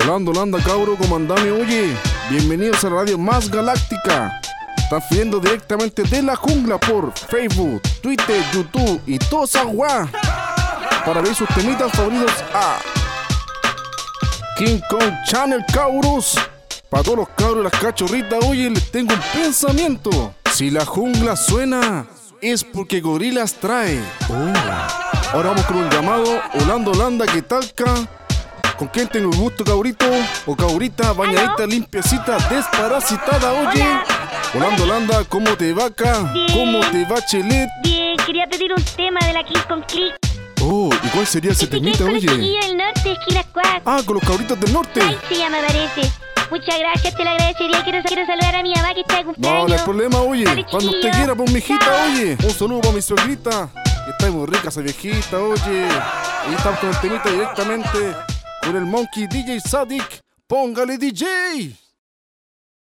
Holanda, cabro, ¿cómo andame? Oye, bienvenidos a la radio más galáctica. Están viendo directamente de la jungla por Facebook, Twitter, YouTube y toda esa guá. Para ver sus temitas favoritos a King Kong Channel, cabros. Para todos los cabros y las cachorritas, oye, les tengo un pensamiento. Si la jungla suena, es porque Gorilas trae. Ahora vamos con un llamado. Holanda, ¿qué talca? ¿Con quién tengo el gusto, cabrito? O cabrita, bañadita, limpiecita, desparasitada, oye. Holanda, ¿cómo te va acá? Bien. ¿Cómo te va, Chelet? Bien, quería pedir un tema de la King con Click. Oh, ¿y cuál sería ese temita, Con el oye? chiquillo del norte, Esquila Squad. Ah, con los cabritos del norte. Ay, se llama, parece. Muchas gracias, te lo agradecería. Quiero saludar a mi mamá que está de No, cumpleaños. no hay problema, oye. Dale, Cuando usted chiquillo. quiera, pues, mijita, Chao. oye. Un saludo para mi suegrita. Que está muy rica esa viejita, oye. Ahí estamos con el temita directamente con el Monkey DJ Sadik. Póngale, DJ.